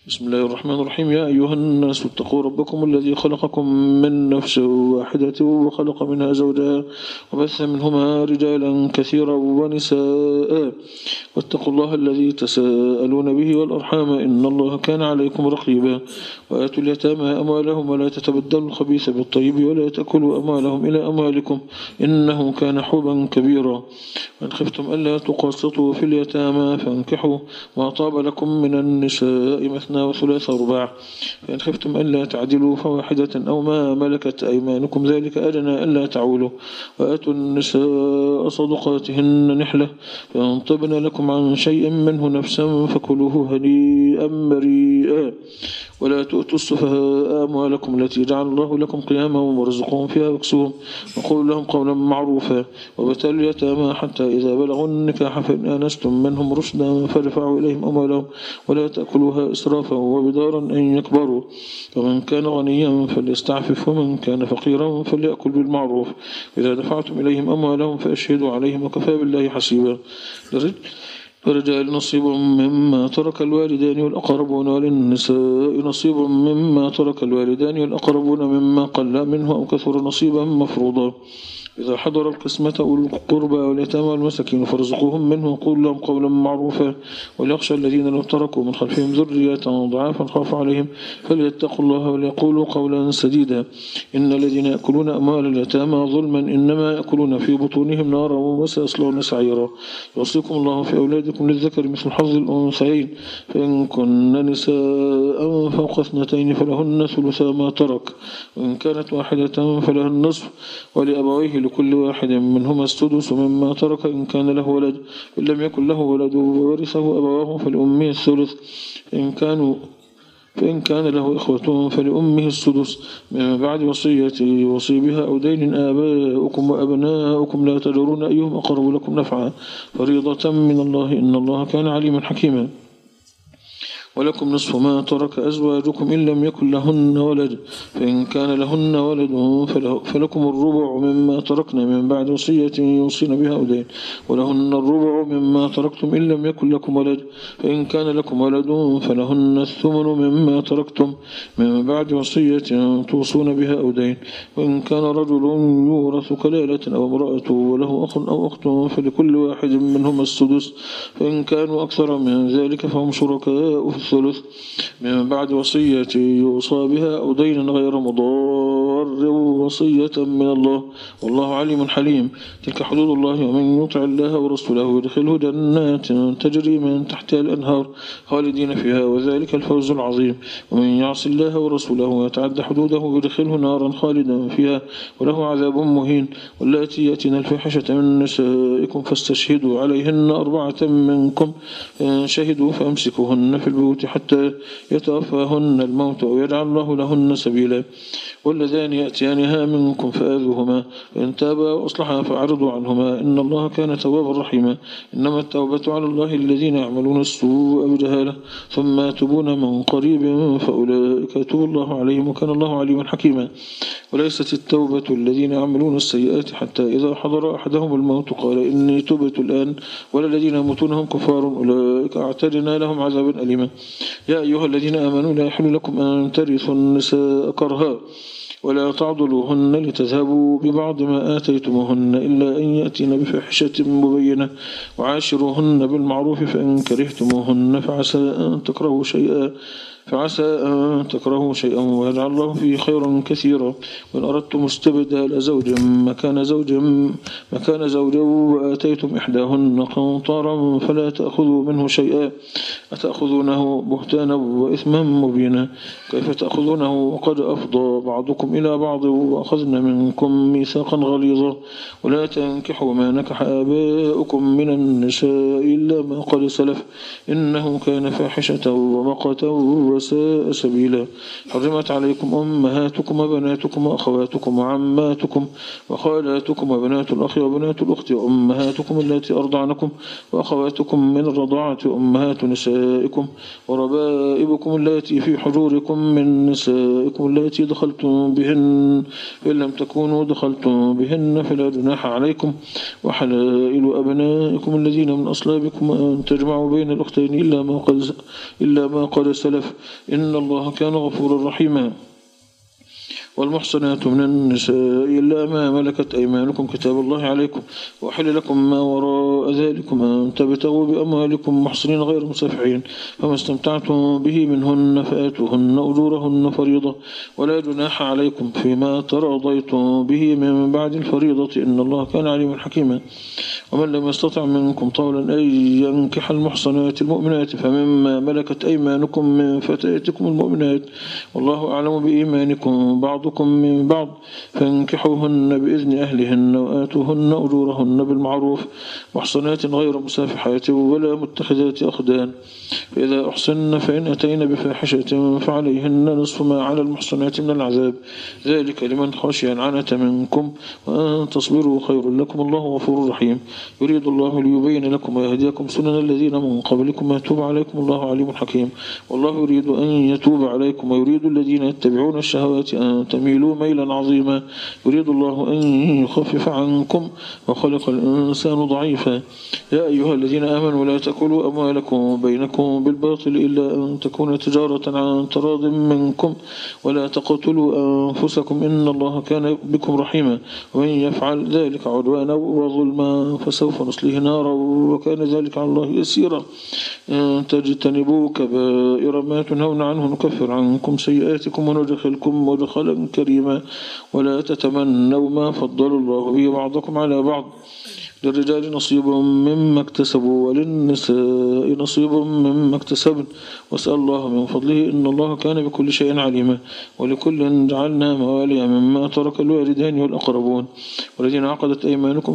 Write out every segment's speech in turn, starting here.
بسم الله الرحمن الرحيم. يا أيها الناس اتقوا ربكم الذي خلقكم من نفس واحدة وخلق منها زوجها وبث منهما رجالا كثيرا ونساء واتقوا الله الذي تساءلون به والأرحام إن الله كان عليكم رقيبا. وآتوا اليتامى أموالهم ولا تتبدلوا الخبيث بالطيب ولا تأكلوا أموالهم إلى أموالكم إنه كان حوبا كبيرا. وإن خفتم ألا تقسطوا في اليتامى فانكحوا ما طاب لكم من النساء مثنى وثلاث ورباع، فإن خفتم ألا تعدلوا فواحدة أو ما ملكت أيمانكم ذلك أدنى ألا تعولوا. وآتوا النساء صدقاتهن نحلة، فإن طبن لكم عن شيء منه نفسا فكلوه هنيئا مريئا. ولا تؤتوا السفهاء أموالكم التي جعل الله لكم قياما وارزقوهم فيها واكسوهم وقولوا لهم قولا معروفا. وابتلوا اليتامى حتى إذا بلغوا النكاح فإن آنستم منهم رشدا فادفعوا إليهم أموالهم ولا تأكلوها إسرافا وبدارا أن يكبروا. ومن كان غنيا فليستعفف ومن كان فقيرا فليأكل بالمعروف. إذا دفعتم إليهم أموالهم فأشهدوا عليهم وكفى بالله حسيبا. للرجال نصيب مما ترك الوالدان والأقربون وللنساء نصيب مما ترك الوالدان والأقربون مما قل منه أو كثر نصيبا مفروضا. إذا حضر القسمة أولو القربى واليتامى والمساكين فارزقوهم منه وقولوا لهم قولا معروفا. وليخشى الذين لو تركوا من خلفهم ذرية ضعافا خافوا عليهم فليتقوا الله وليقولوا قولا سديدا. إن الذين يأكلون أموال اليتامى ظلما إنما يأكلون في بطونهم نارا وسيصلون سعيرا. يوصيكم الله في أولادكم للذكر مثل حظ الأنثيين، فإن كن نساء فوق اثنتين فلهن ثلثا ما ترك، وإن كانت واحدة فلها النصف، ولأبويه لكل واحد منهما السدس مما ترك إن كان له ولد، إن لم يكن له ولد وورثه أبواه فلأمه الثلث، فإن كان له إخوة فلأمه السدس من بعد وصية يوصي بها أو دين. آباؤكم وأبناؤكم لا تدرون أيهم أقرب لكم نفعا فريضة من الله إن الله كان عليما حكيما. ولكم نصف ما ترك أزواجكم إن لم يكن لهن ولد، فإن كان لهن ولد فلكم الربع مما تركنا من بعد وصية يوصين بها أو دين، ولهن الربع مما تركتم إن لم يكن لكم ولد، فإن كان لكم ولد فلهن الثمن مما تركتم من بعد وصية توصون بها أو دين. وإن كان رجل يورث كلالة أو امرأة وله أخ أو أخت فلكل واحد منهما السدس، فإن كانوا أكثر من ذلك فهم شركاء في الثلث من بعد وصية يوصى بها أو دين غير مضار وصية من الله والله عليم حليم. تلك حدود الله ومن يطع الله ورسوله يدخله جنات تجري من تحتها الأنهار خالدين فيها وذلك الفوز العظيم. ومن يعص الله ورسوله ويتعد حدوده يدخله نارا خالدا فيها وله عذاب مهين. واللاتي يأتين الفاحشة من نسائكم فاستشهدوا عليهن 4 منكم، فإن شهدوا فأمسكوهن في البيوت حتى يتوفاهن الموت أو يجعل الله لهن سبيلا. واللذان يأتيانها منكم فآذوهما، فإن تابا وأصلحا فأعرضوا عنهما إن الله كان توابا رحيما. إنما التوبة على الله الذين يعملون السوء بجهالة ثم يتوبون من قريب فأولئك يتوب الله عليهم وكان الله عليما حكيما. وليست التوبة الذين يعملون السيئات حتى إذا حضر أحدهم الموت قال إني تبت الآن، ولا الذين يموتون هم كفار أولئك أعتدنا لهم عذابا أليما. يا أيها الذين آمنوا لا يحل لكم أن ترثوا النساء كرها ولا تعضلوهن لتذهبوا ببعض ما آتيتموهن إلا أن يأتين بفاحشة مبينة وعاشروهن بالمعروف، فإن كرهتموهن فعسى أن تكرهوا شيئا ويجعل الله فيه خيرا كثيرا. وإن أردتم استبدال زوج مكان زوج وآتيتم إحداهن قنطارا فلا تأخذوا منه شيئا أتأخذونه بهتانا وإثما مبينا. كيف تأخذونه وقد أفضى بعضكم إلى بعض وأخذن منكم ميثاقا غليظا. ولا تنكحوا ما نكح آباؤكم من النساء إلا ما قد سلف إنه كان فاحشة ومقتا وساء سبيلا. حرمت عليكم أمهاتكم وبناتكم وأخواتكم وعماتكم وخالاتكم وبنات الأخ وبنات الأخت وأمهاتكم التي أرضعنكم وأخواتكم من الرضاعة وأمهات نسائكم وربائبكم التي في حجوركم من نسائكم التي دخلتم بهن، فإن لم تكونوا دخلتم بهن فلا جناح عليكم، وحلائل أبنائكم الذين من أصلابكم أن تجمعوا بين الأختين إلا ما قد سلف، إن الله كان غفورا رحيما. والمحصنات من النساء إلا ما ملكت أيمانكم كتاب الله عليكم، وأحل لكم ما وراء ذلكم أن تبتغوا بأموالكم محصنين غير مسافحين، فما استمتعتم به منهن فآتوهن أجورهن فريضة، ولا جناح عليكم فيما تراضيتم به من بعد الفريضة، إن الله كان عليما حكيما. ومن لم يستطع منكم طولا أن ينكح المحصنات المؤمنات فمما ملكت أيمانكم من فتياتكم المؤمنات، والله أعلم بإيمانكم بعضكم من بعض، فانكحوهن بإذن أهلهن وآتوهن أجورهن بالمعروف، محصنات غير مسافحات ولا متخذات أخدان، فإذا أحصن فإن أتين بفاحشة فعليهن نصف ما على المحصنات من العذاب، ذلك لمن خشي العنة منكم، وأن تصبروا خير لكم، الله غفور رحيم. يريد الله ليبين لكم ويهديكم سنن الذين من قبلكم ويتوب عليكم، الله عليم حكيم. والله يريد أن يتوب عليكم ويريد الذين يتبعون الشهوات أن تميلوا ميلا عظيما، يريد الله أن يخفف عنكم وخلق الإنسان ضعيفا. يا أيها الذين آمنوا لا تأكلوا أموالكم بينكم بالباطل إلا أن تكون تجارة عن تراض منكم، ولا تقتلوا أنفسكم إن الله كان بكم رحيما، ومن يفعل ذلك عدوانا وظلما فسوف نصليه نارا وكان ذلك على الله يسيرا. إن تجتنبوا كبائر ما تنهون عنه نكفر عنكم سيئاتكم وندخلكم مدخلا كريما. ولا تتمنوا ما فضل الله به بعضكم على بعض، للرجال نصيب مما اكتسبوا وللنساء نصيب مما اكتسبن، واسأل الله من فضله إن الله كان بكل شيء عليما. ولكل جعلنا موالي مما ترك الوالدان والأقربون والذين عقدت أيمانكم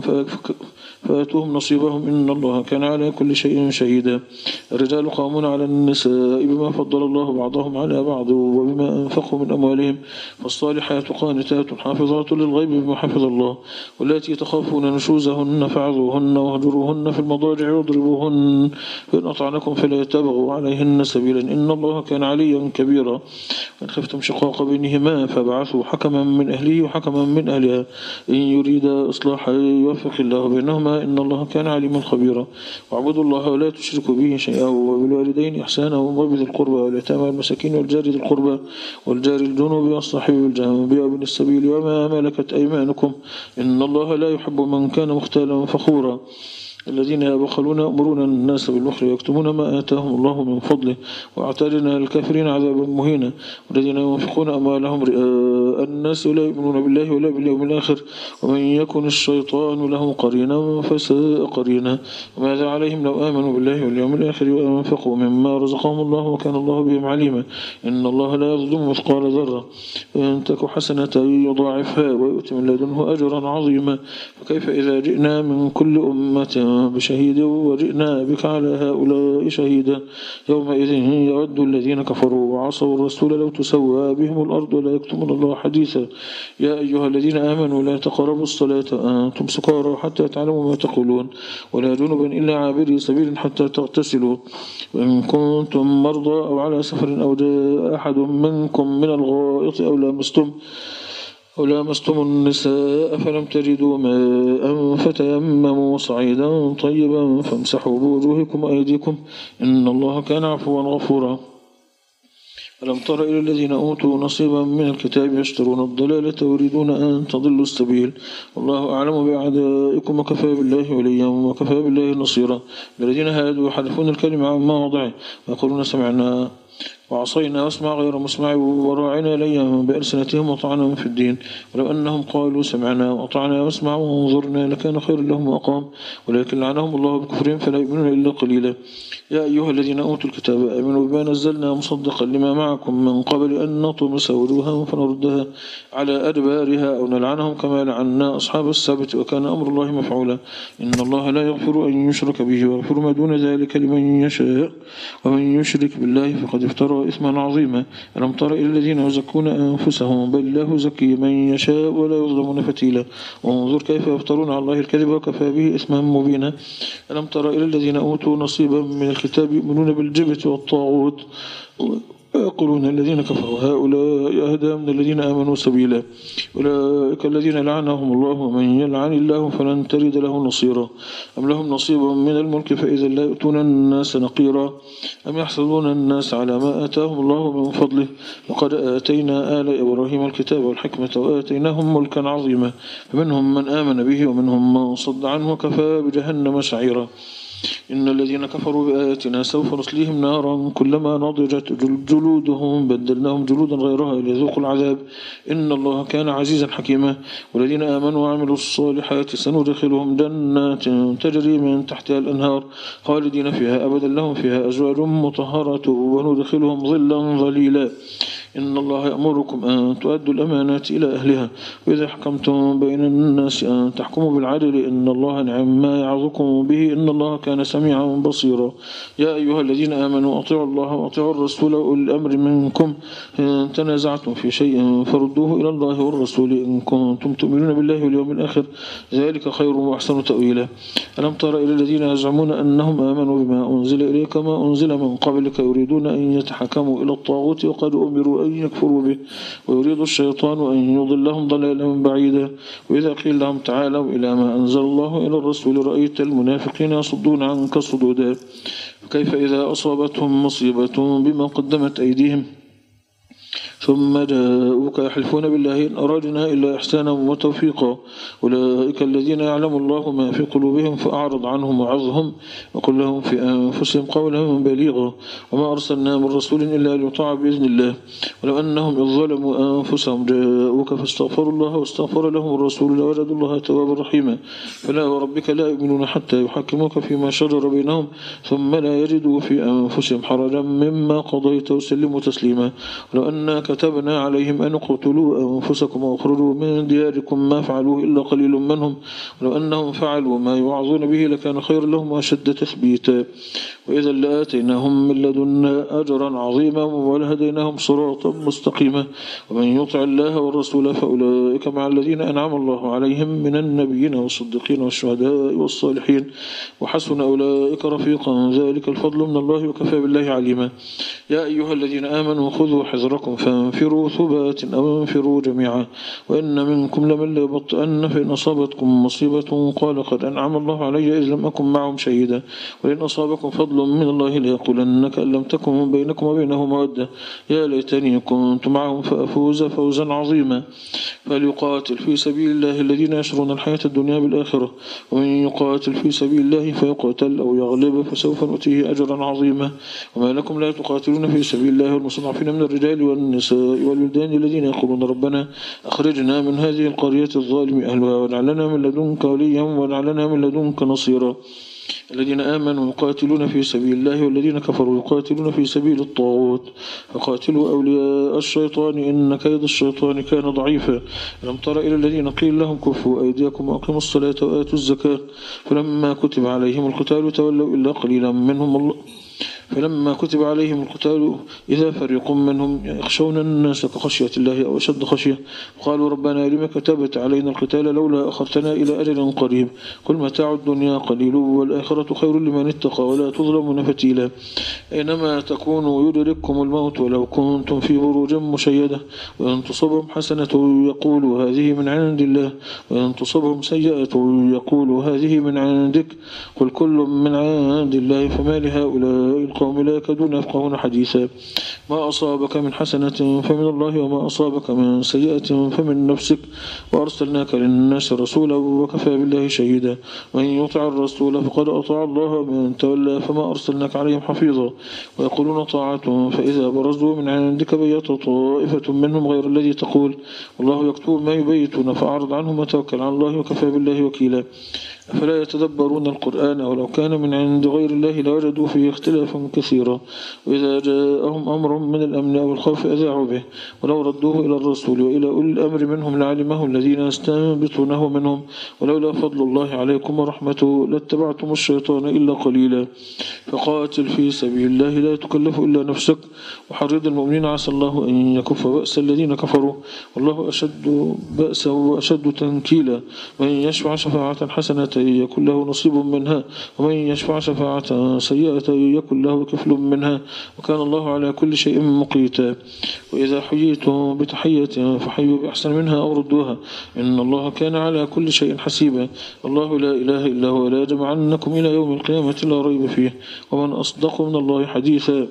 فآتوهم نصيبهم إن الله كان على كل شيء شهيدا. الرجال قامون على النساء بما فضل الله بعضهم على بعض وبما أنفقوا من أموالهم، فالصالحات قانتات حافظات للغيب بما حفظ الله، والتي تخافون نشوزهن فعظوهن واهجروهن في المضاجع واضربوهن، فإن أطعنكم فلا تبغوا عليهن سبيلا إن الله كان عليا كبيرا. وإن خفتم شقاق بينهما فابعثوا حكما من أهله وحكما من أهلها إن يريد إصلاحا يوفق الله بينهما إن الله كان عليما خبيرا. واعبدوا الله ولا تشركوا به شيئا وبالوالدين إحسانا وبذي القربى واليتامى والمساكين والجار ذي القربى والجار الجنوب والصاحب بالجنب وابن السبيل وما ملكت أيمانكم إن الله لا يحب من كان مختالا فخورا. الذين يبخلون يأمرون الناس بالبخل ويكتمون ما آتاهم الله من فضله وأعتدنا للكافرين عذابا مهينا. والذين ينفقون أموالهم رئاء الناس ولا يؤمنون بالله ولا باليوم الآخر ومن يكن الشيطان له قرينا فساء قرينا. وماذا عليهم لو آمنوا بالله واليوم الآخر وأنفقوا مما رزقهم الله وكان الله بهم عليما. إن الله لا يظلم مثقال ذرة وإن تك حسنة يضاعفها ويؤتي من لدنه أجرا عظيما. فكيف إذا جئنا من كل أمة بشهيد وجئنا بك على هؤلاء شهيدا. يومئذ يود الذين كفروا وعصوا الرسول لو تسوى بهم الأرض ولا يكتمون الله حديثا. يا أيها الذين آمنوا لا تقربوا الصلاة أنتم سكارى حتى تعلموا ما تقولون ولا جنبا إلا عابري سبيل حتى تغتسلوا وإن كنتم مرضى أو على سفر أو جاء أحد منكم من الغائط أو لامستم النساء فلم تجدوا ماء فتيمموا صعيدا طيبا فامسحوا بوجوهكم وأيديكم إن الله كان عفوا غفورا. ألم تر إلى الذين أوتوا نصيبا من الكتاب يشترون الضلالة ويريدون أن تضلوا السبيل والله أعلم بأعدائكم وكفى بالله وليا وكفى بالله نصيرا. الذين هادوا يحرفون الكلمة عن مواضعه ويقولون سمعنا وعصينا واسمع غير مسمع وراعنا ليا بألسنتهم وطعنا في الدين ولو أنهم قالوا سمعنا وأطعنا واسمع وانظرنا لكان خير لهم وأقام ولكن لعنهم الله بكفرهم فلا يؤمنون إلا قليلا. يا أيها الذين أوتوا الكتاب آمنوا بما نزلنا مصدقا لما معكم من قبل أن نطمس وجوههم فنردها على أدبارها أو نلعنهم كما لعنا أصحاب السبت وكان أمر الله مفعولا. إن الله لا يغفر أن يشرك به ويغفر ما دون ذلك لمن يشاء ومن يشرك بالله فقد افترى إثما عظيما. ألم تر إلى الذين يزكون أنفسهم بل الله زكي من يشاء ولا يظلمون فتيلا. وانظر كيف يفترون على الله الكذب وكفى به إثما مبينا. ألم تر إلى الذين أوتوا نصيبا من الكتاب يؤمنون بالجبت والطاغوت يقولون الذين كفروا هؤلاء أهدى من الذين آمنوا سبيلا أولئك الذين لعنهم الله ومن يلعن الله فلن تجد له نصيرا أم لهم نصيب من الملك فإذا لا يؤتون الناس نقيرا أم يحسدون الناس على ما آتاهم الله من فضله وقد آتينا آل إبراهيم الكتاب والحكمة وآتيناهم ملكا عظيما فمنهم من آمن به ومنهم من صد عنه وكفى بجهنم سعيرا إن الذين كفروا بآياتنا سوف نصليهم نارا كلما نضجت جلودهم بدلناهم جلودا غيرها ليذوقوا العذاب إن الله كان عزيزا حكيما والذين آمنوا وعملوا الصالحات سندخلهم جنات تجري من تحتها الأنهار خالدين فيها أبدا لهم فيها أزواج مطهرة وندخلهم ظلا ظليلا إن الله يأمركم أن تؤدوا الأمانات إلى أهلها وإذا حكمتم بين الناس أن تحكموا بالعدل إن الله نعم ما يعظكم به إن الله كان سميعا بصيرا يا أيها الذين آمنوا أطيعوا الله وأطيعوا الرسول وأولي الأمر منكم إن تنازعتم في شيء فردوه إلى الله والرسول إن كنتم تؤمنون بالله واليوم الآخر ذلك خير وأحسن تأويلا ألم تر إلى الذين يزعمون أنهم آمنوا بما أنزل إليك ما أنزل من قبلك يريدون أن يتحكموا إلى الطاغوت وقد أمروا أن يكفروا به ويريد الشيطان أن يضلهم ضلالا بعيدا وإذا قيل لهم تعالوا إلى ما أنزل الله إلى الرسول رأيت المنافقين يصدون عنك صدودا كيف إذا أصابتهم مصيبة بما قدمت أيديهم ثم جاءوك يحلفون بالله إن أرادنا إلا إحسانا وتوفيقا أولئك الذين يعلم الله ما في قلوبهم فأعرض عنهم وعظهم وقل لهم في أنفسهم قولا بليغا وما أرسلنا من رسول إلا ليطاع بإذن الله ولو أنهم إذ ظلموا أنفسهم جاءوك فاستغفروا الله واستغفر لهم الرسول لوجدوا الله توابا رحيما فلا وربك لا يؤمنون حتى يحكموك فيما شجر بينهم ثم لا يجدوا في أنفسهم حرجا مما قضيت وسلموا تسليما ولو أنك كتبنا عليهم أن اقتلوا أنفسكم واخرجوا من دياركم ما فعلوه إلا قليل منهم ولو أنهم فعلوا ما يوعظون به لكان خيرا لهم وأشد تثبيتا وإذا لآتيناهم من لدنا أجرا عظيما ولهديناهم صراطا مستقيما ومن يطع الله والرسول فأولئك مع الذين أنعم الله عليهم من النبيين والصديقين والشهداء والصالحين وحسن أولئك رفيقا ذلك الفضل من الله وكفى بالله عليما يا أيها الذين آمنوا خذوا حذركم فانفروا ثبات أو انفروا جميعا وإن منكم لمن ليبطئن فإن أصابتكم مصيبة قال قد أنعم الله علي إذ لم أكن معهم شهيدا ولئن أصابكم فضل من الله ليقولن كأن لم تكن بينكم وبينه مودة يا ليتني كنت معهم فأفوز فوزا عظيما فليقاتل في سبيل الله الذين يشرون الحياة الدنيا بالآخرة ومن يقاتل في سبيل الله فيقتل أو يغلب فسوف نؤتيه أجرا عظيما وما لكم لا تقاتلون في سبيل الله والمستضعفين من الرجال والنساء والولدان الذين يقولون ربنا أخرجنا من هذه القرية الظالم أهلها واجعلنا من لدنك وليا واجعلنا من لدنك نصيرا الذين آمنوا يقاتلون في سبيل الله والذين كفروا يقاتلون في سبيل الطاغوت فقاتلوا أولياء الشيطان إن كيد الشيطان كان ضعيفا ألم تر إلى الذين قيل لهم كفوا أيديكم وأقيموا الصلاة وآتوا الزكاة فلما كتب عليهم القتال تولوا إلا قليلا منهم الله فلما كتب عليهم القتال إذا فريق منهم يخشون الناس كخشية الله أو أشد خشية قالوا ربنا لما كتبت علينا القتال لولا أخرتنا إلى أجل قريب قل متاع الدنيا قليل والآخرة خير لمن اتقى ولا تظلمون فتيلا أينما تكونوا يدرككم الموت ولو كنتم في بروج مشيدة وإن تصبهم حسنة يقولوا هذه من عند الله وإن تصبهم سيئة يقولوا هذه من عندك قل كل من عند الله فما لهؤلاء القوم لا يكادون يفقهون حديثا ما أصابك من حسنة فمن الله وما أصابك من سيئة فمن نفسك وأرسلناك للناس رسولا وكفى بالله شهيدا وإن يطع الرسول فقد أطاع الله من تولى فما أرسلناك عليهم حفيظا ويقولون طاعة فإذا برزوا من عندك بيت طائفة منهم غير الذي تقول والله يكتب ما يبيتون فأعرض عنهم وتوكل على الله وكفى بالله وكيلا أفلا يتدبرون القرآن ولو كان من عند غير الله لوجدوا فيه اختلافا كثيرا وإذا جاءهم أمر من الأمن أو الخوف أذاعوا به ولو ردوه إلى الرسول وإلى أولي الأمر منهم لعلمه الذين يستنبطونه منهم ولولا فضل الله عليكم ورحمته لاتبعتم الشيطان إلا قليلا فقاتل في سبيل الله لا تكلف إلا نفسك وحرض المؤمنين عسى الله أن يكف بأس الذين كفروا والله أشد بأسا وأشد تنكيلا وإن يشفع شفاعة حسنة يكن له نصيب منها ومن يشفع شفاعة سيئة يكن له كفل منها وكان الله على كل شيء مقيتا. وإذا حييتم بتحية فحيوا بأحسن منها أو ردوها إن الله كان على كل شيء حسيبا. الله لا إله إلا هو لا يجمعنكم إلى يوم القيامة لا ريب فيه ومن أصدق من الله حديثا.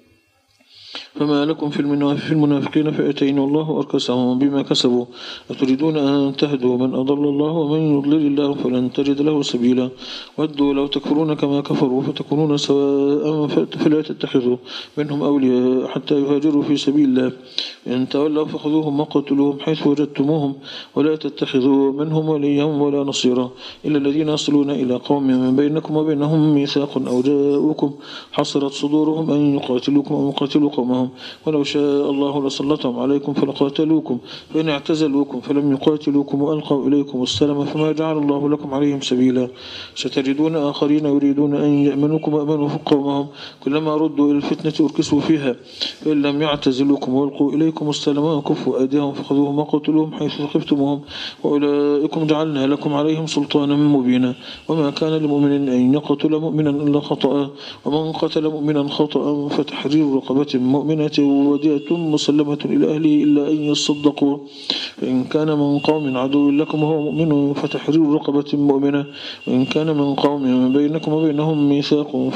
فما لكم في المنافقين فئتين والله أركسهم بما كسبوا أتريدون أن تهدوا من أضل الله ومن يضلل الله فلن تجد له سبيلا. ودوا لو تكفرون كما كفروا فتكونون سواء فلا تتخذوا منهم أولياء حتى يهاجروا في سبيل الله إن تولوا فخذوهم وقتلوهم حيث وجدتموهم ولا تتخذوا منهم وليا ولا نصيرا إلا الذين يصلون إلى قوم من بينكم وبينهم ميثاق أو جاءوكم حصرت صدورهم أن يقاتلوكم أو يقاتلوا قومهم ولو شاء الله لسلطهم عليكم فلقاتلوكم فإن اعتزلوكم فلم يقاتلوكم وألقوا إليكم السلام فما جعل الله لكم عليهم سبيلا. ستجدون آخرين يريدون أن يأمنوكم وأمنوا قومهم كلما ردوا إلى الفتنة أركسوا فيها فإن لم يعتزلوكم وألقوا إليكم السلام وكفوا أيديهم فخذوهم وقتلوهم حيث ثقفتموهم وأولئكم جعلنا لكم عليهم سلطانا مبينا. وما كان لمؤمن أن يقتل مؤمنا إلا خطأ ومن قتل مؤمنا خطأ فتحرير رقبة مؤمنة ودية مسلمة إلى أهله إلا أن يصدقوا فإن كان من قوم عدو لكم وهو مؤمن فتحرير رقبة مؤمنة وإن كان من قوم بينكم وبينهم ميثاق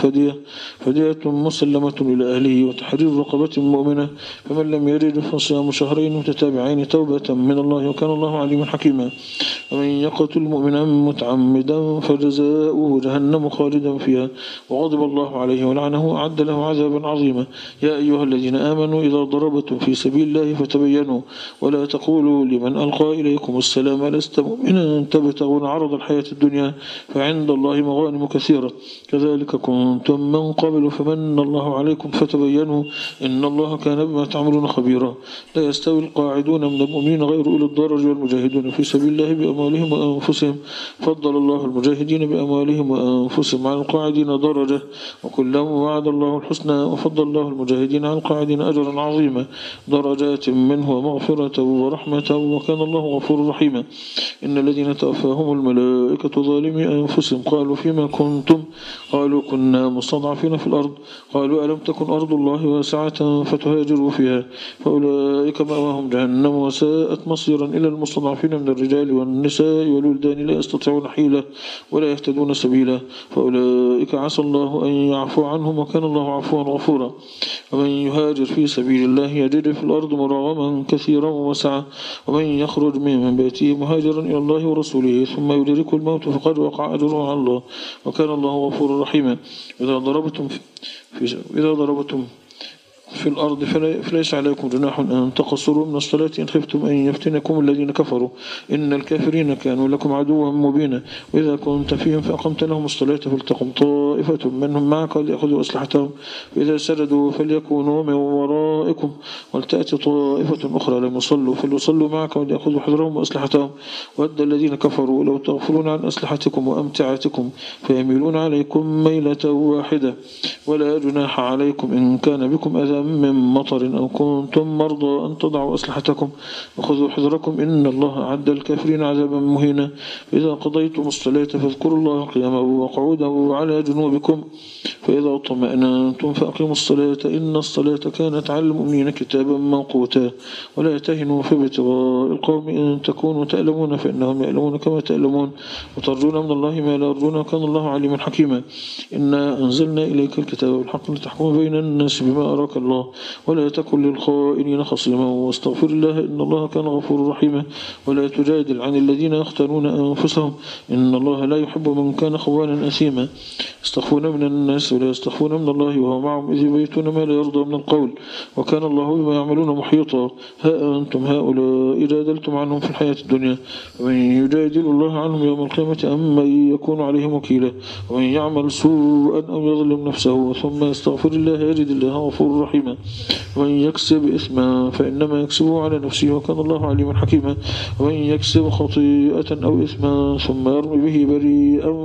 فدية مسلمة إلى أهله وتحرير رقبة مؤمنة فمن لم يجد فصيام شهرين متتابعين توبة من الله وكان الله عليما حكيما. ومن يقتل مؤمنا متعمدا فجزاؤه جهنم خالدا فيها وغضب الله عليه ولعنه أعد له عذابا عظيما. يا أيها الذين آمنوا إذا ضربتم في سبيل الله فتبينوا ولا تقولوا لمن ألقى إليكم السلام لست مؤمنا تبتغون عرض الحياة الدنيا فعند الله مغانم كثيرة كذلك كنتم من قبل فمن الله عليكم فتبينوا إن الله كان بما تعملون خبيرا. لا يستوي القاعدون من المؤمنين غير أولي الضرر والمجاهدون في سبيل الله بأموالهم وأنفسهم فضل الله المجاهدين بأموالهم وأنفسهم على القاعدين درجة وكلهم وعد الله الحسنى وفضل الله المجاهدين على القاعدين أجرا عظيما درجات منه ومغفرة ورحمة وكان الله غفور رحيما. إن الذين توفاهم الملائكة ظالمي أنفسهم قالوا فيما كنتم قالوا كنا مستضعفين في الأرض قالوا ألم تكن أرض الله واسعة فتهاجروا فيها فأولئك مأواهم جهنم وساءت مصيرا إلى المستضعفين من الرجال والنساء والولدان لا يستطيعون حيلة ولا يهتدون سبيلا فأولئك عسى الله أن يعفو عنهم وكان الله عفوا غفورا. ومن يهاجر في سبيل الله يجد في الأرض مراغما كثيرا وسعة ومن يخرج من بيته مهاجرا إلى الله ورسوله ثم يدركه الموت فقد وقع أجره على الله وكان الله غفورا رحيما. إذا ضربتم في الأرض فليس عليكم جناح أن تقصروا من الصلاة إن خفتم أن يفتنكم الذين كفروا إن الكافرين كانوا لكم عدوا مبينا. وإذا كنت فيهم فأقمت لهم الصلاة فلتقم طائفة منهم معك ليأخذوا أسلحتهم فإذا سجدوا فليكونوا من ورائكم ولتأتي طائفة أخرى لم يصلوا فليصلوا معك وليأخذوا حذرهم وأسلحتهم ود الذين كفروا لو تغفلون عن أسلحتكم وأمتعتكم فيميلون عليكم ميلة واحدة ولا جناح عليكم إن كان بكم أذى من مطر أو كنتم مرضى أن تضعوا أسلحتكم وخذوا حذركم إن الله أعد الكافرين عذابا مهينا. فإذا قضيتم الصلاة فاذكروا الله قياما وقعودا وعلى جنوبكم فإذا اطمأننتم فأقيموا الصلاة إن الصلاة كانت على المؤمنين كتابا موقوتا. ولا تهنوا في ابتغاء القوم إن تكونوا تألمون فإنهم يألمون كما تألمون وترجون من الله ما لا يرجون وكان الله عليما حكيما. إنا أنزلنا إليك الكتاب بالحق لتحكم بين الناس بما أراك الله ولا تكن للخائنين خصيما واستغفر الله إن الله كان غفورا رحيما. ولا تجادل عن الذين يختانون أنفسهم إن الله لا يحب من كان خوانا أثيما. يستخفون من الناس ولا يستخفون من الله وهو معهم إذ يبيتون ما لا يرضى من القول وكان الله بما يعملون محيطا. ها أنتم هؤلاء جادلتم عنهم في الحياة الدنيا ومن يجادل الله عنهم يوم القيامة أم من يكون عليهم وكيلا. ومن يعمل سوءا أو يظلم نفسه ثم يستغفر الله يجد الله غفورا رحيما. رحيما. ومن يكسب إثما فإنما يكسبه على نفسه وكان الله عليما حكيما. ومن يكسب خطيئة أو إثما ثم يرمي به بريئا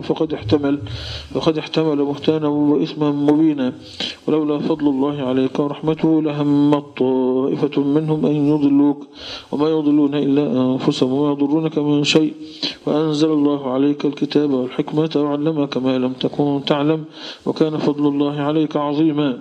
فقد احتمل بهتانا وإثما مبينا. ولولا فضل الله عليك ورحمته لهمت طائفة منهم أن يضلوك وما يضلون إلا أنفسهم وما يضرونك من شيء وأنزل الله عليك الكتاب والحكمة وعلمك ما لم تكن تعلم وكان فضل الله عليك عظيما.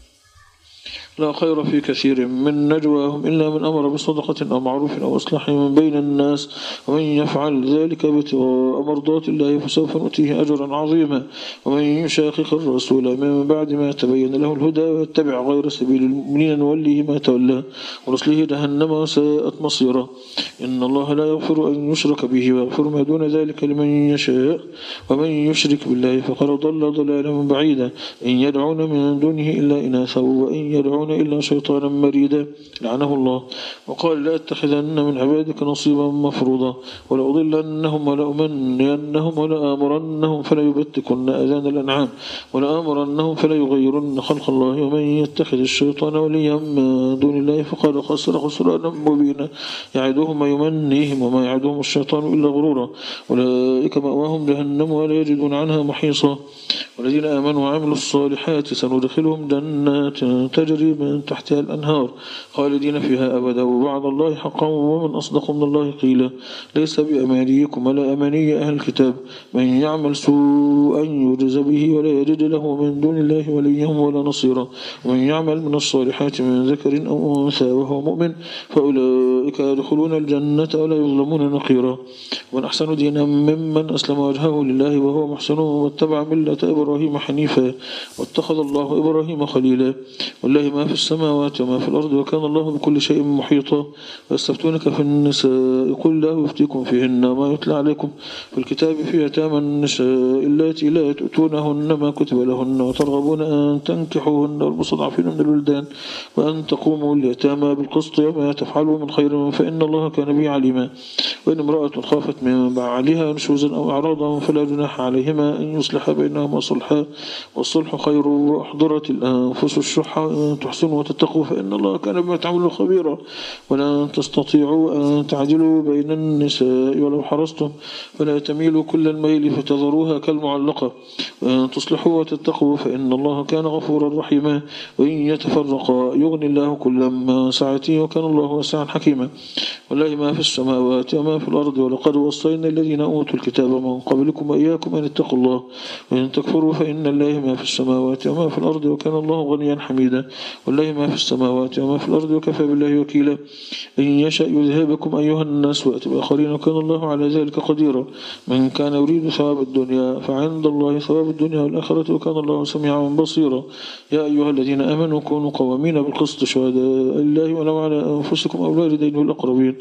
لا خير في كثير من نجواهم إلا من أمر بصدقة أو معروف أو إصلاح بين الناس ومن يفعل ذلك ابتغاء مرضات الله فسوف نؤتيه أجرا عظيما. ومن يشاقق الرسول من بعد ما تبين له الهدى ويتبع غير سبيل المؤمنين نوليه ما تولى ونصليه جهنم وساءت مصيرا. إن الله لا يغفر أن يشرك به ويغفر ما دون ذلك لمن يشاء ومن يشرك بالله فقد ضل ضلالا بعيدا. إن يدعون من دونه إلا إناثا وإن يدعون إلا شيطانا مريدا لعنه الله. وقال لا أتخذن من عبادك نصيبا مفروضا ولأضلنهم ولأمنينهم ولآمرنهم فليبتكن أذان الأنعام ولآمرنهم فليغيرن خلق الله. ومن يتخذ الشيطان وليا من دون الله فقد خسر خسرانا مبينا. يعدهم ويمنيهم وما يعدهم الشيطان إلا غرورا. أولئك مأواهم جهنم ولا يجدون عنها محيصا. والذين آمنوا وعملوا الصالحات سندخلهم جنات تجري من تحتها الأنهار خالدين فيها أبدا ووعد الله حقا ومن أصدق من الله قيلا. ليس بأمانيكم ولا أماني أهل الكتاب من يعمل سوءا يجز به ولا يجد له من دون الله وليا ولا نصيرا. ومن يعمل من الصالحات من ذكر أو أنثى وهو مؤمن فأولئك يدخلون الجنة ولا يظلمون نقيرا. ومن أحسن دينا ممن أسلم وجهه لله وهو محسن واتبع ملة إبراهيم حنيفا واتخذ الله إبراهيم خليلا. والله ما في السماوات وما في الأرض وكان الله بكل شيء محيطا. ويستفتونك في النساء قل الله يفتيكم فيهن ما يتلى عليكم في الكتاب في يتامى النساء اللاتي لا تؤتونهن ما كتب لهن وترغبون أن تنكحوهن والمستضعفين من الولدان وأن تقوموا اليتامى بالقسط وما تفعلوا من خير فإن الله كان به عليما. وإن امرأة خافت من بعلها نشوزا أو إعراضا فلا جناح عليهما أن يصلح بينهما صلحا والصلح خير وأحضرت الأنفس الشح أن تحسنوا وتتقوا فإن الله كان بما تعملون خبيرا. ولا تستطيعوا أن تعدلوا بين النساء ولو حرصتم فلا تميلوا كل الميل فتذروها كالمعلقة وأن تصلحوا وتتقوا فإن الله كان غفورا رحيما. وإن يتفرقا يغني الله كلا من سعته وكان الله واسعا حكيما. والله ما في السماوات وما في الأرض ولقد وصينا الذين أوتوا الكتاب من قبلكم وإياكم أن اتقوا الله وإن تكفروا فإن الله ما في السماوات وما في الأرض وكان الله غنيا حميدا. والله ما في السماوات وما في الأرض وكفى بالله وكيلا. إن يشأ يذهبكم أيها الناس ويأتي بآخرين وكان الله على ذلك قديرا. من كان يريد ثواب الدنيا فعند الله ثواب الدنيا والآخرة وكان الله سميعا بصيرا. يا أيها الذين آمنوا كونوا قوامين بالقسط شهداء لله ولو على أنفسكم أو الوالدين والأقربين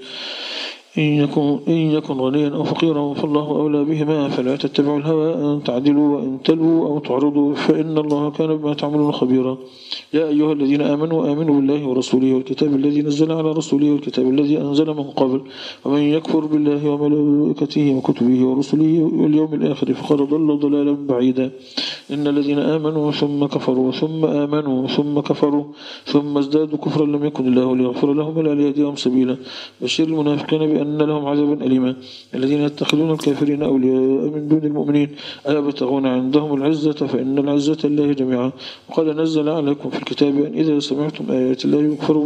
إن يكن غنيا أو فقيرا فالله أولى بهما فلا تتبعوا الهوى أن تعدلوا وإن تلووا أو تعرضوا فإن الله كان بما تعملون خبيرا. يا أيها الذين آمنوا بالله ورسوله والكتاب الذي نزل على رسوله والكتاب الذي أنزل من قبل ومن يكفر بالله وملائكته وكتبه ورسله واليوم الآخر فقد ضل ضلالا بعيدا. إن الذين آمنوا ثم كفروا ثم آمنوا ثم كفروا ثم ازدادوا كفرا لم يكن الله ليغفر لهم ولا ليهديهم سبيلا. بشر المنافقين بأن لهم عذابا أليما. الذين يتخذون الكافرين أولياء من دون المؤمنين أيبتغون عندهم العزة فإن العزة لله جميعا. وقد نزل عليكم في الكتاب أن إذا سمعتم آيات الله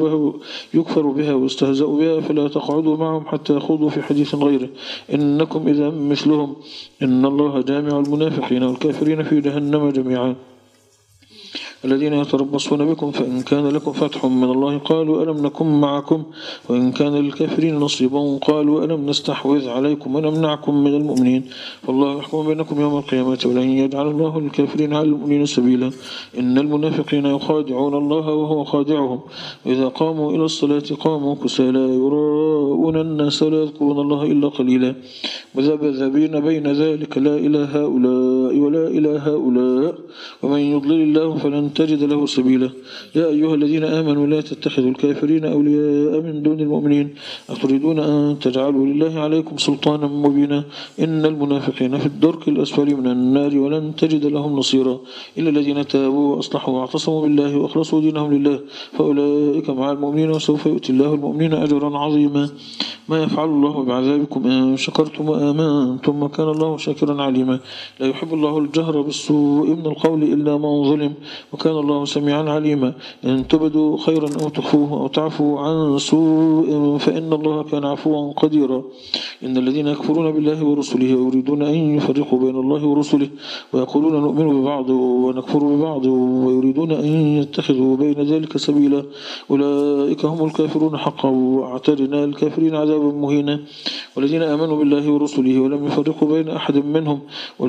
يكفر بها ويستهزأ بها فلا تقعدوا معهم حتى يخوضوا في حديث غيره إنكم إذا مثلهم إن الله جامع المنافقين والكافرين في جهنم جميعا. الذين يتربصون بكم فإن كان لكم فتح من الله قالوا ألم نكن معكم وإن كان للكافرين نصيبا قالوا ألم نستحوذ عليكم ونمنعكم من المؤمنين فالله يحكم بينكم يوم القيامة ولن يجعل الله للكافرين على المؤمنين سبيلا. إن المنافقين يخادعون الله وهو خادعهم وإذا قاموا إلى الصلاة قاموا كسالى يراءون الناس ولا يذكرون الله إلا قليلا مذبذبين بين ذلك لا إلى هؤلاء ولا إلى هؤلاء ومن يضلل الله فلن ولن تجد له سبيلا. يا أيها الذين آمنوا لا تتخذوا الكافرين أولياء من دون المؤمنين أتريدون أن تجعلوا لله عليكم سلطانا مبينا إن المنافقين في الدرك الأسفل من النار ولن تجد لهم نصيرا إلا الذين تابوا وأصلحوا واعتصموا بالله وأخلصوا دينهم لله فأولئك مع المؤمنين وسوف يؤتي الله المؤمنين أجرا عظيما. ما يفعل الله بعذابكم إن شكرتم وآمنتم وكان الله شاكرا عليما. لا يحب الله الجهر بالسوء من القول إلا من ظلم وكان الله سميعا عليما. إن تبدوا خيرا أو تخفوه أو تعفوا عن سوء فإن الله كان عفوا قديرا. إن الذين يكفرون بالله ورسله ويريدون أن يفرقوا بين الله ورسله ويقولون نؤمن ببعض ونكفر ببعض ويريدون أن يتخذوا بين ذلك سبيلا أولئك هم الكافرون حقا واعتدنا الكافرين عذابا مهينا. والذين آمنوا بالله ورسله ولم يفرقوا بين أحد منهم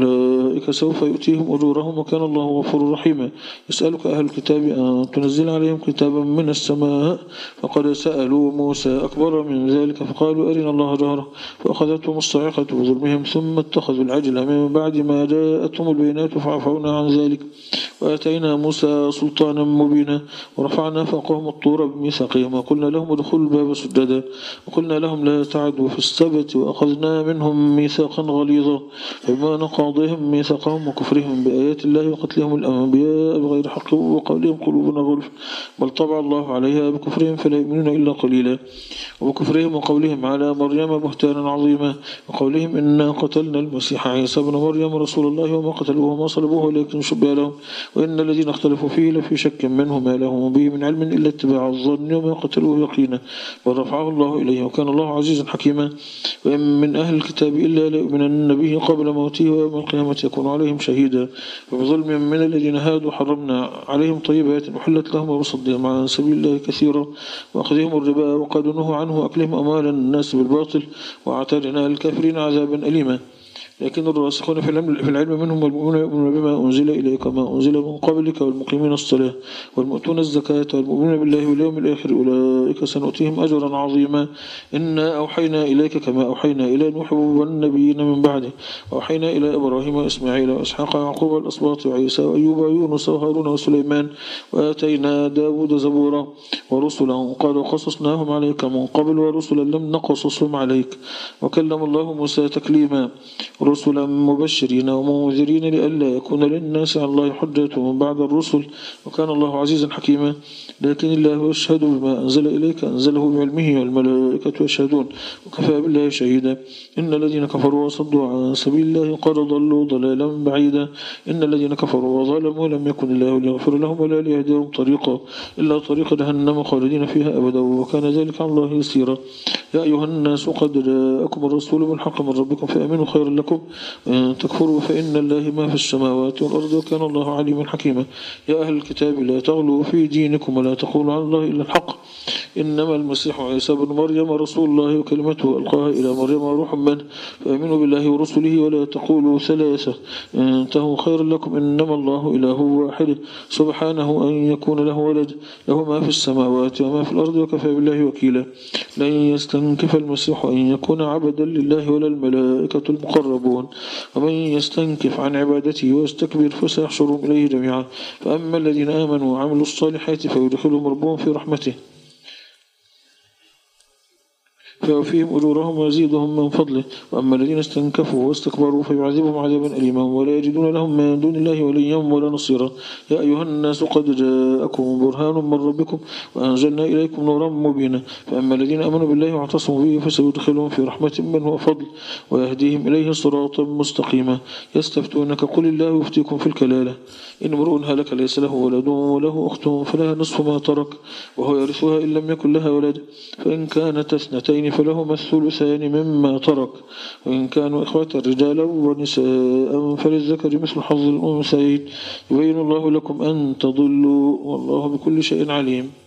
أولئك سوف يؤتيهم أجورهم وكان الله غفورا رحيما. يسألك أهل الكتاب أن تنزل عليهم كتابا من السماء فقد سألوا موسى أكبر من ذلك فقالوا أرنا الله جهرة فأخذتهم الصاعقة بظلمهم ثم اتخذوا العجل من بعد ما جاءتهم البينات فعفونا عن ذلك وآتينا موسى سلطانا مبينا ورفعنا فوقهم الطور بميثاقهم وقلنا لهم ادخلوا الباب سجدا وقلنا لهم لا تعدوا في السبت وأخذنا منهم ميثاقا غليظا فبما نقاضهم ميثاقهم وكفرهم بآيات الله وقتلهم الأنبياء بغير حق وقولهم قلوبنا غلف بل طبع الله عليها بكفرهم فلا يؤمنون إلا قليلا وبكفرهم وقولهم على مريم بهتانا عظيما وقولهم إنا قتلنا المسيح عيسى ابن مريم رسول الله وما قتلوه وما صلبوه ولكن شبه لهم وإن الذين اختلفوا فيه لفي شك منه ما لهم به من علم إلا اتباع الظن وما قتلوه يقينا بل رفعه الله إليه وكان الله عزيزا حكيما. وإن من أهل الكتاب إلا ليؤمنن به قبل موته ويوم القيامة يكون عليهم شهيدا وبظلم من الذين هادوا حرمنا عليهم طيبات أحلت لهم وبصدهم عن سبيل الله كثيرا وأخذهم الربا وقد نهوا عنه وأكلهم أموال الناس بالباطل وأعتدنا الكافرين عذابا أليما. لكن الراسخون في العلم منهم والمؤمنون يؤمنون بما أنزل إليك وما أنزل من قبلك والمقيمين الصلاة والمؤتون الزكاة والمؤمنون بالله واليوم الآخر أولئك سنؤتيهم أجرا عظيما. إنا أوحينا إليك كما أوحينا إلى نوح والنبيين من بعده وأوحينا إلى إبراهيم وإسماعيل وإسحاق ويعقوب والأسباط وعيسى وأيوب ويونس وهارون وسليمان وآتينا داود زبورا ورسلا قد قصصناهم عليك من قبل ورسلا لم نقصصهم عليك وكلم الله موسى تكليما رسلا مبشرين ومنذرين لئلا يكون للناس على الله حجة من بعد الرسل وكان الله عزيزا حكيما. لكن الله يشهد بما أنزل إليك أنزله بعلمه والملائكة يشهدون وكفى بالله شهيدا. إن الذين كفروا وصدوا عن سبيل الله قد ضلوا ضلالا بعيدا. إن الذين كفروا وظلموا لم يكن الله ليغفر لهم ولا ليهديهم طريقا إلا طريق جهنم خالدين فيها أبدا وكان ذلك على الله يسيرا. يا أيها الناس قد جاءكم الرسول بالحق من ربكم فآمنوا خيرا لكم وإن تكفروا فإن الله ما في السماوات والأرض وكان الله عليما حكيما. يا أهل الكتاب لا تغلوا في دينكم ولا تقولوا على الله إلا الحق إنما المسيح عيسى بن مريم رسول الله وكلمته ألقاها إلى مريم وروح منه فآمنوا بالله ورسله ولا تقولوا ثلاثة انتهوا خيرا لكم إنما الله إله واحد سبحانه أن يكون له ولد له ما في السماوات وما في الأرض وكفى بالله وكيلا. لن يستنكف المسيح أن يكون عبدا لله ولا الملائكة المقربون ومن يستنكف عن عبادته ويستكبر فسيحشرهم إليه جميعا. فأما الذين آمنوا وعملوا الصالحات فيدخلهم ربهم في رحمته فيوفيهم أجورهم ويزيدهم من فضله. وأما الذين استنكفوا واستكبروا فيعذبهم عذابا أليما ولا يجدون لهم من دون الله وليا ولا نصيرا. يا أيها الناس قد جاءكم برهان من ربكم وأنزلنا إليكم نورا مبينا. فأما الذين آمنوا بالله واعتصموا به فسيدخلهم في رحمة منه وفضل ويهديهم إليه صراطا مستقيما. يستفتونك قل الله يفتيكم في الكلالة إن امرؤ هلك ليس له ولد وله أخت فلها نصف ما ترك وهو يرثها إن لم يكن لها ولد فإن كانت اثنتين فلهما الثلثان مما ترك وإن كانوا إخوة رجالا ونساء فللذكر مثل حظ الأنثيين يبين الله لكم أن تضلوا والله بكل شيء عليم.